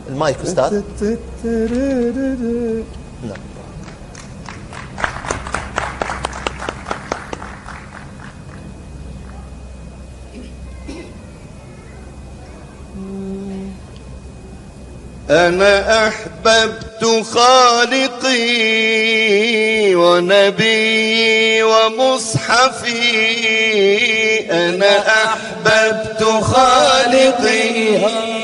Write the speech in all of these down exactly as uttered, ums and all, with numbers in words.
المايك أستاذ. نعم. أنا أحببت خالقي ونبيي ومصحفي. أنا أحببت خالقي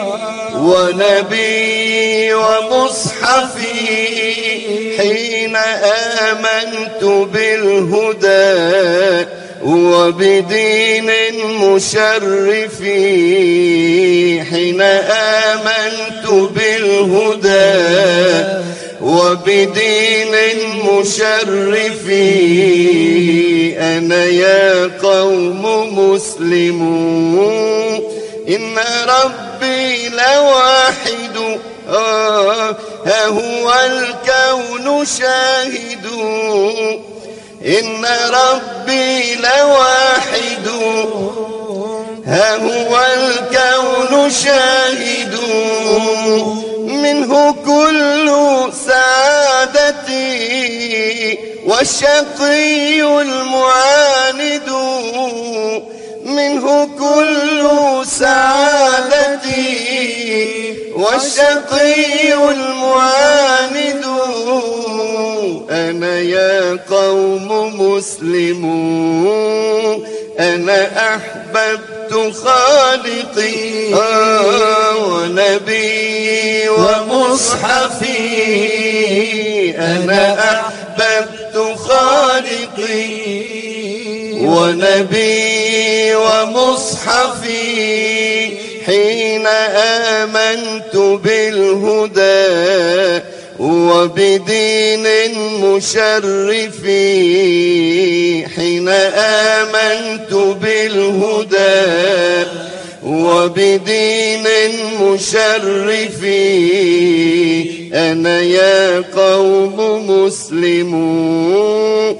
ونبيي ومصحفي حين آمنت بالهدى وبدين مشرف. حين آمنت بالهدى وبدين مشرف. أنا يا قوم مسلمون إن ربي لواحد آه ها هو الكون شاهد. إن ربي لواحد ها هو الكون شاهد. منه كل سعادتي والشقي المعاند. منه كل سعادتي والشقي المعاند. أنا يا قوم مسلمون أنا أحببت خالقي آه ونبيي ومصحفي. أنا أحببت خالقي ونبيي ومصحفي حين آمنت بالهدى وبدين مشرف. حين آمنت بالهدى وبدين مشرف. أنا يا قوم مسلمون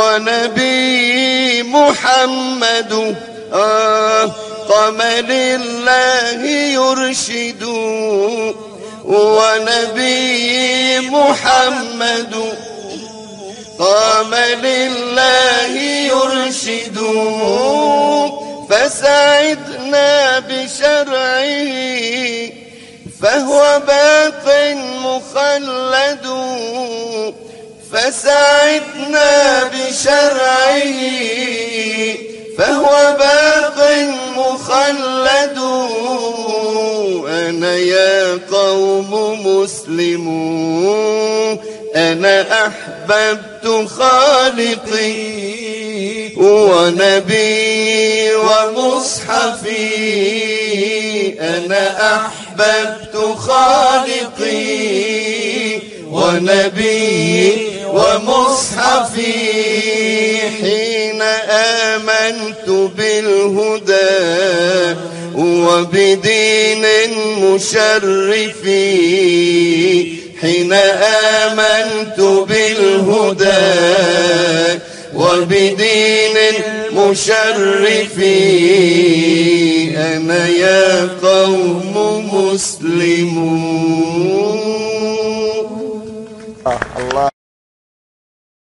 ونبي محمد آه قمر الله يرشد. ونبي محمد قام لله يرشد. فسعدنا بشرعه فهو باق مخلد. فسعدنا بشرعه فهو باق مخلد. أنا يا قوم مسلمون أنا أحببت خالقي ونبيي ومصحفي. أنا أحببت خالقي ونبيي ومصحفي حين آمنت بالهدى وبدين مشرف. حين آمنت بالهدى وبدين مشرف. أنا يا قوم مسلمون. الله